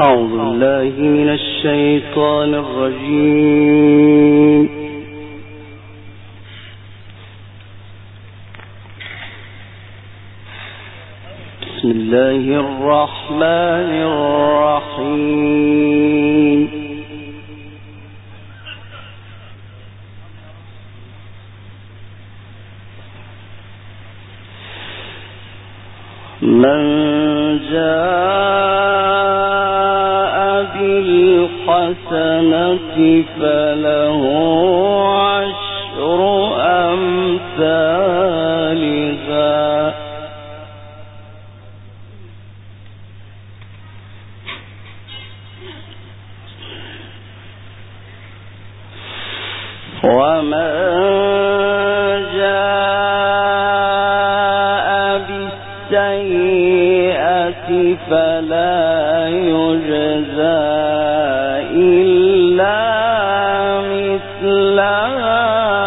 أعوذ بالله من الشيطان الرجيم. بسم الله الرحمن الرحيم. من جاء بالحسنة فله عشر أمثالها ومن جاء بالسيئة فلا يجزى إلا مثلها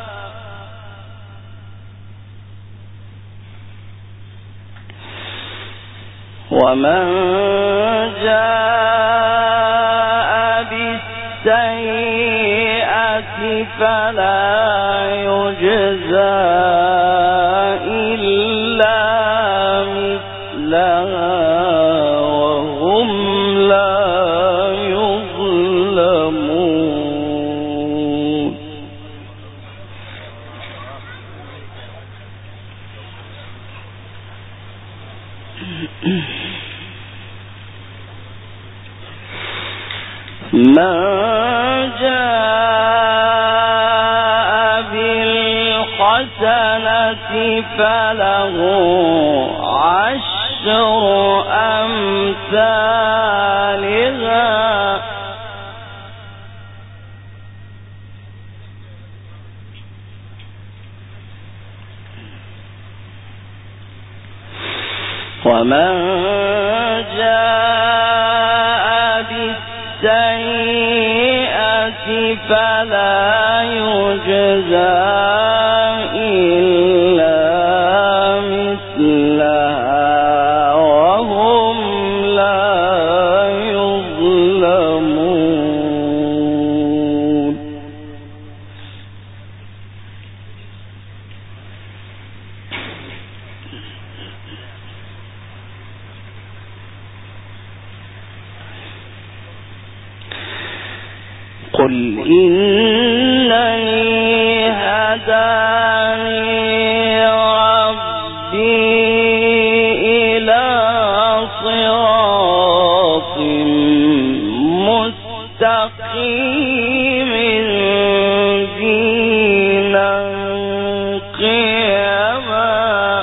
ومن جاء بالسيئة فلا يجزى إلا مثلها وهم لا يظلمون. من جاء بالحسنة فله عشر أمثالها ومن جاء بالسيئة فلا يجزى إلا مثلها وهم لا يظلمون. قل إنني هداني ربي إلى صراط مستقيم دينا قيما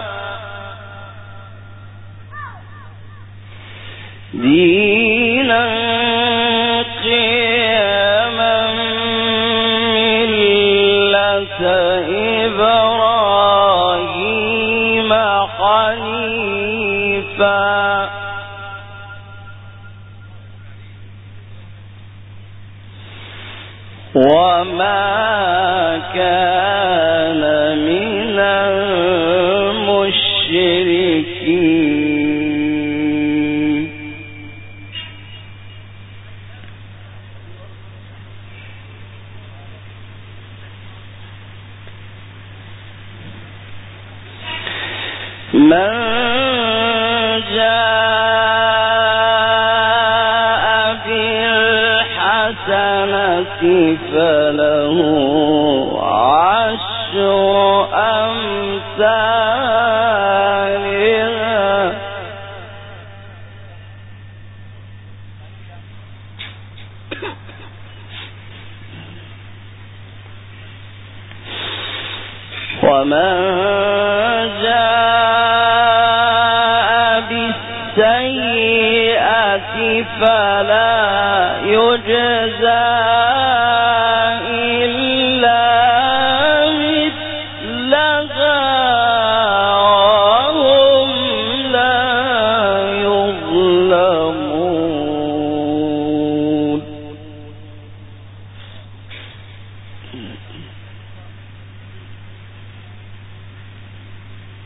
إبراهيم حنيفا وما كان من المشركين. من جاء بالحسنة فله عشر أمثالها ومن جاء بالسيئة فلا يجزى إلا مثلها وهم لا يظلمون.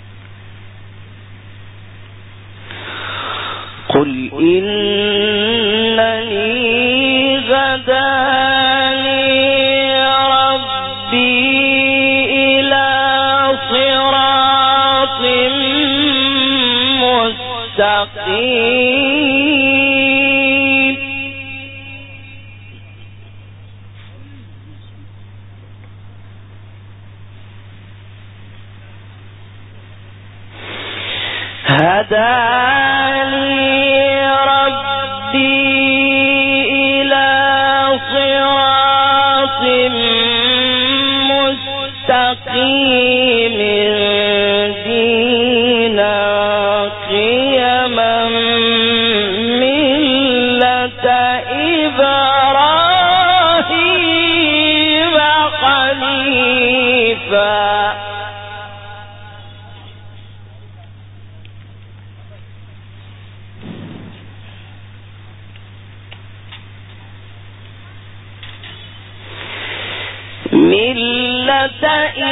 قل إن ملة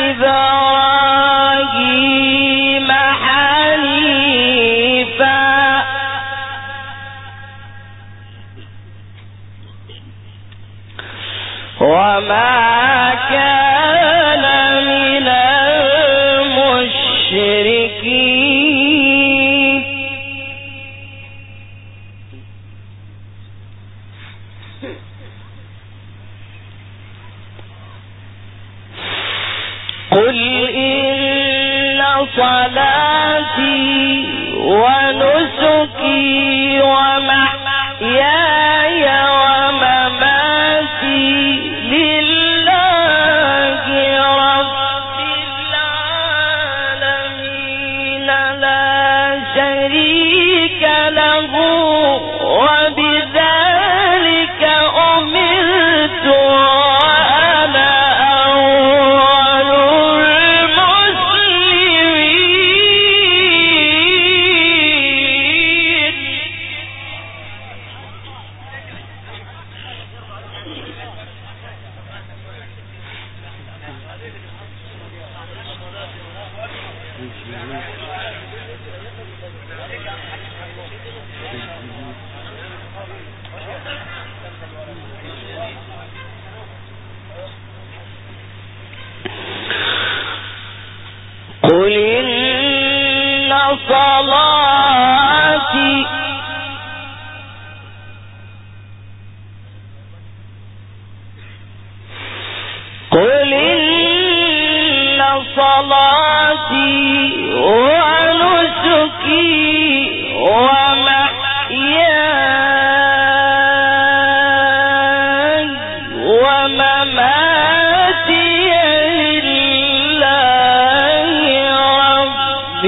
إبراهيم حنيفا وما كان من المشركين قل إن صلاتي ونسكي ومحياي ومماتي لله رب العالمين لا شريك له وبذلك أمرت وأنا أول المسلمين. قل إن صلاتي ونسكي ومحياي ومماتي لله رب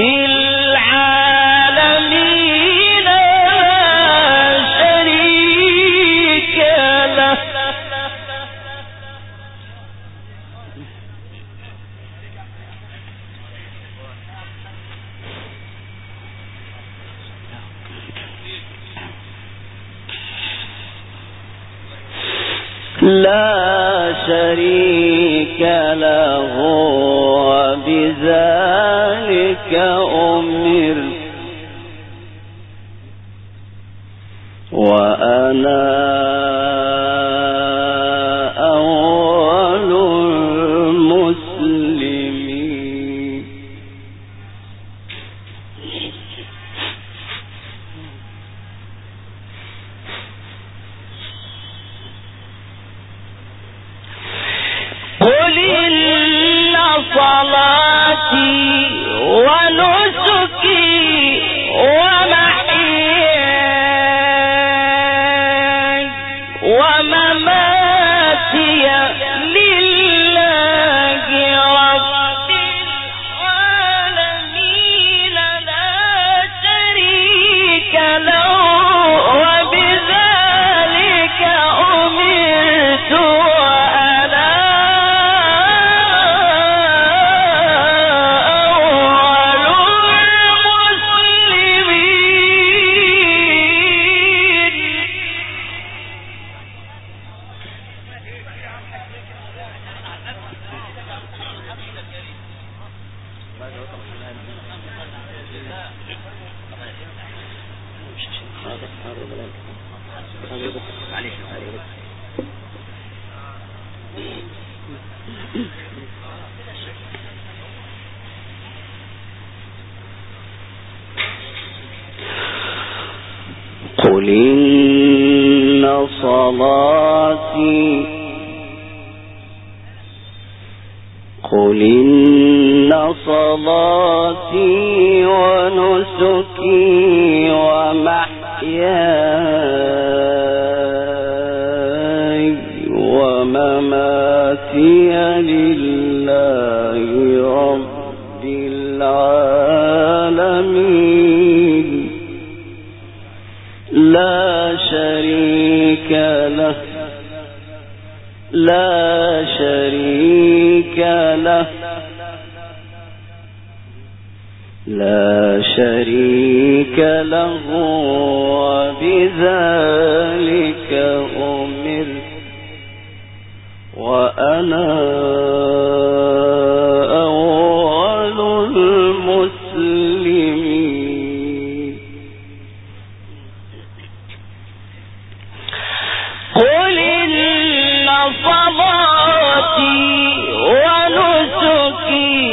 العالمين لا شريك له. لا شريك له وبذلك أمرت وأنا أول المسلمين. قل إن صلاتي ونسكي ومحياي قل إن صلاتي ونسكي ومحياي ومماتي لله رب العالمين لا شريك له وبذلك أمرت وأنا أول المسلمين قل إن صلاتي ونسكي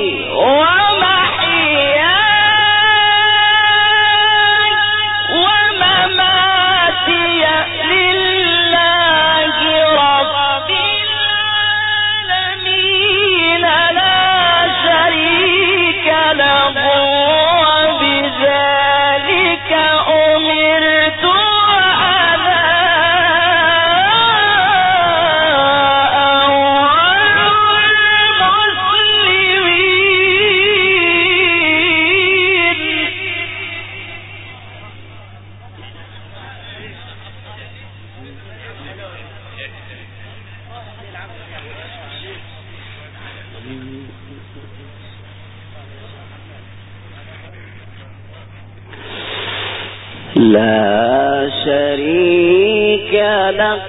لا شريك له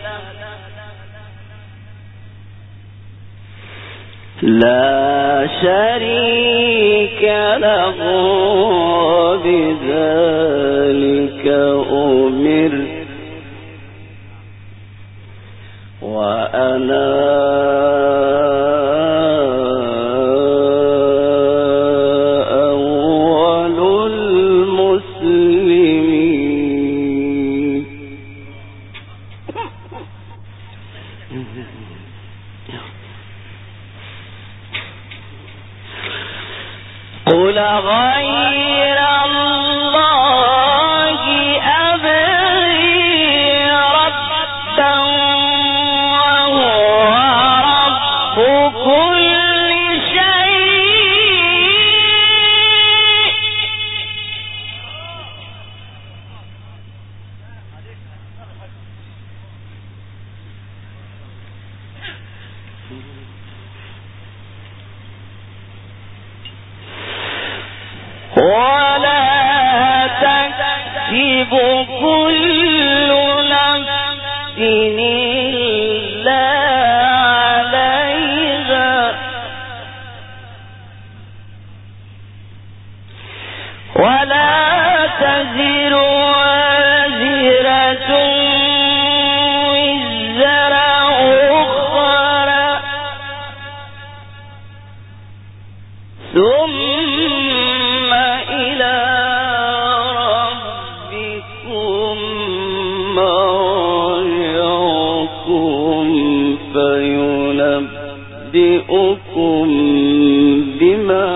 بذلك أمرت وأنا قل غير الله أبغي ربا وهو رب كل شيء ولا تكسب كل نفس إلا عليها ولا تزر وازرة وزر أخرى ثم إلى ربكم مرجعكم فينبئكم بما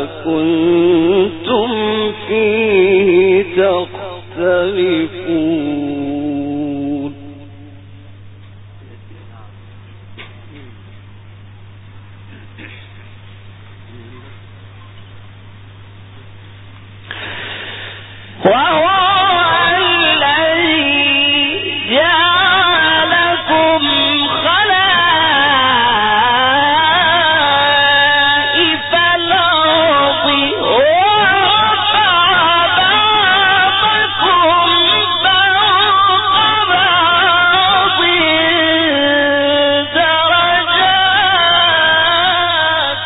كنتم فيه تختلفون وهو الذي جعلكم خلائف الأرض ورفع بعضكم فوق بعض درجات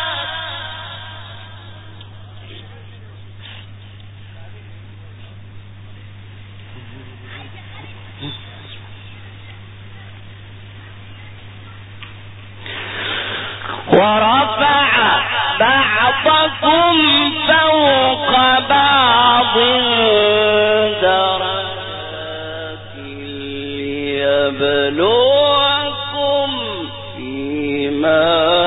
ورفع بعضكم فوق بعض درجات ليبلوكم فيما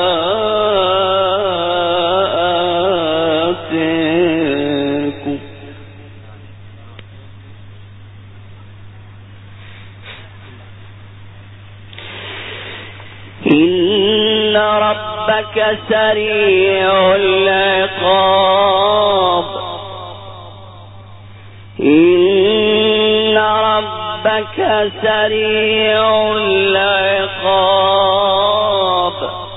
آتاكم إن ربك سريع العقاب إن ربك سريع العقاب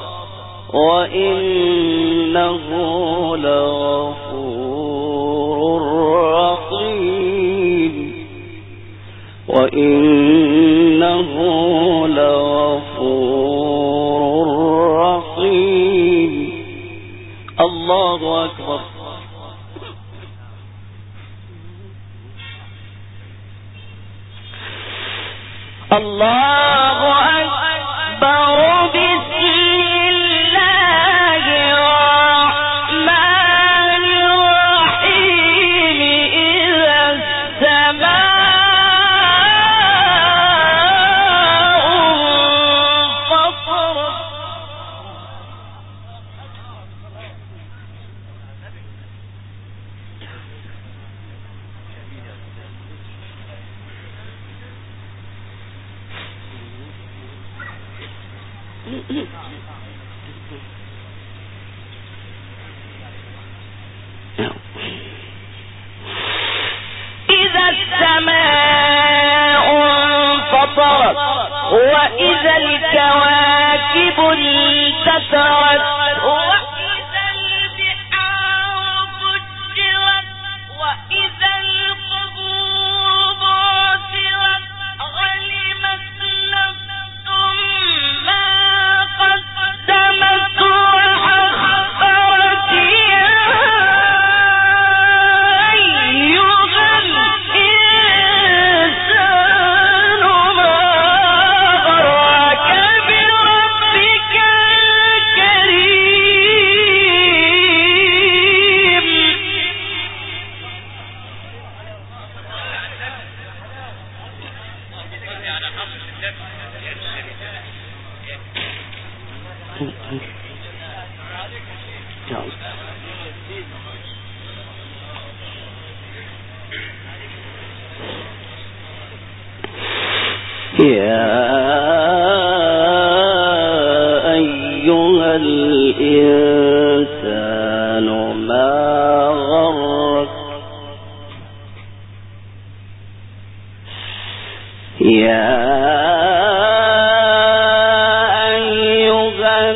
وإنه لغفور رحيم وإنه لغفور رحيم. الله أكبر. الله أكبر. بسم الله الرحمن الرحيم. إذا السماء انفطرت إذا السماء انفطرت وإذا الكواكب انتثرت وإذا البحار فجرت وإذا القبور بعثرت علمت نفس ما قدمت وأخرت. يا أيها الإنسان ما غرك بربك الكريم. يا أيها الإنسان ما غرك يا أيها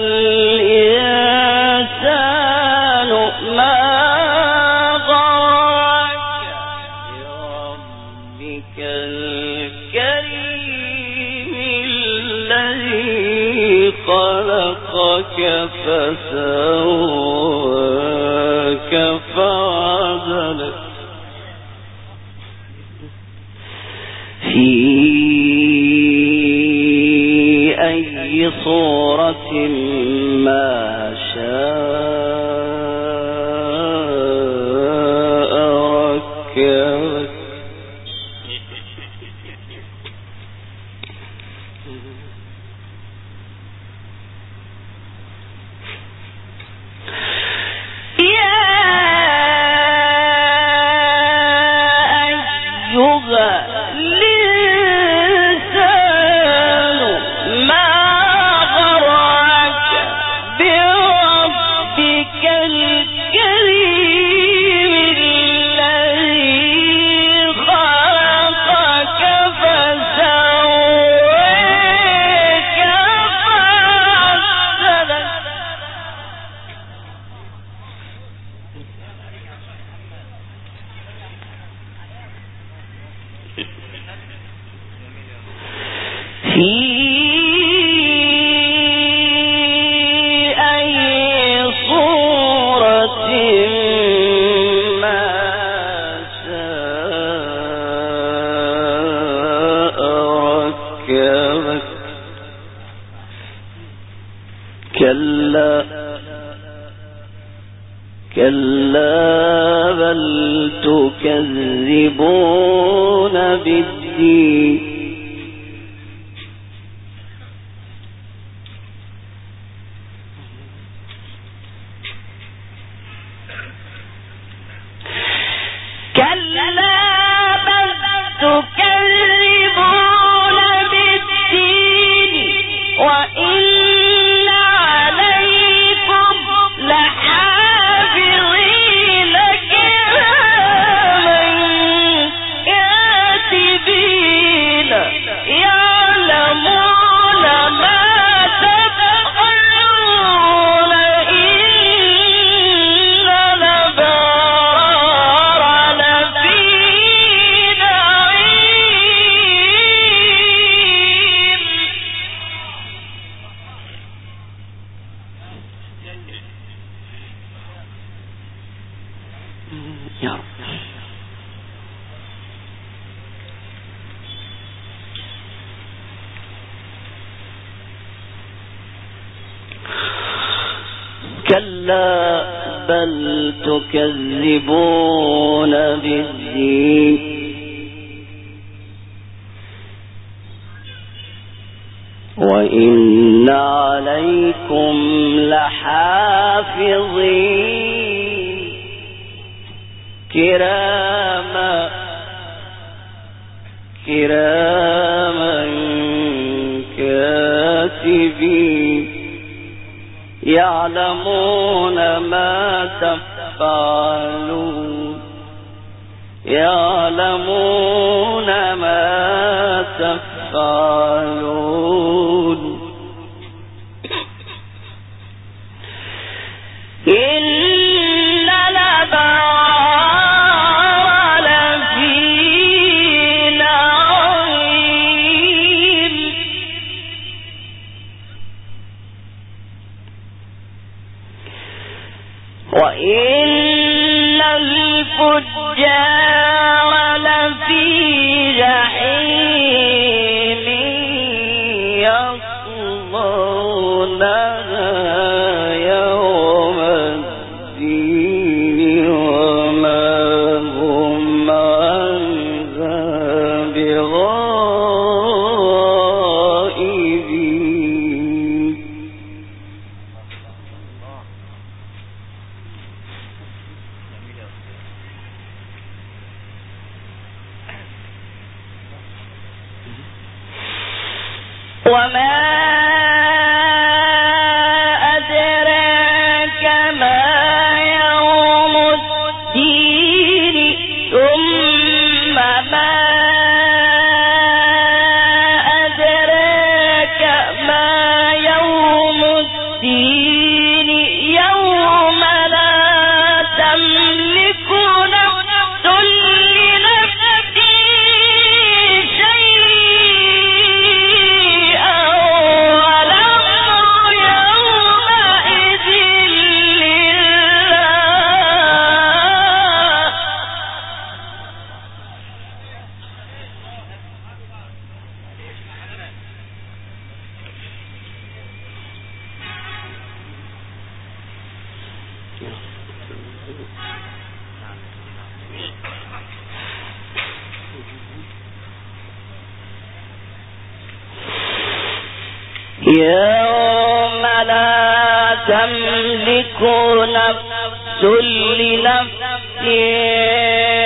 الإنسان ما غرك بربك الكريم الذي خلقك فسواك فعدلك في أي صورة ما شاء ركبك كلا بل تكذبون بالدين كلا بل تكذبون بالدين وإن عليكم لحافظين كراما كاتبين يعلمون ما تفعلون إن الأبرار لفي نعيم وإن الفجار لفي جحيم يصلونها يوم الدين وما هم عنها بغائبين وما أدراك ما يوم الدين ثم ما أدراك ما يوم الدين يوم لا تملك نفس لنفس شيئا والأمر يومئذ لله يوم لا تملك نفس لنفس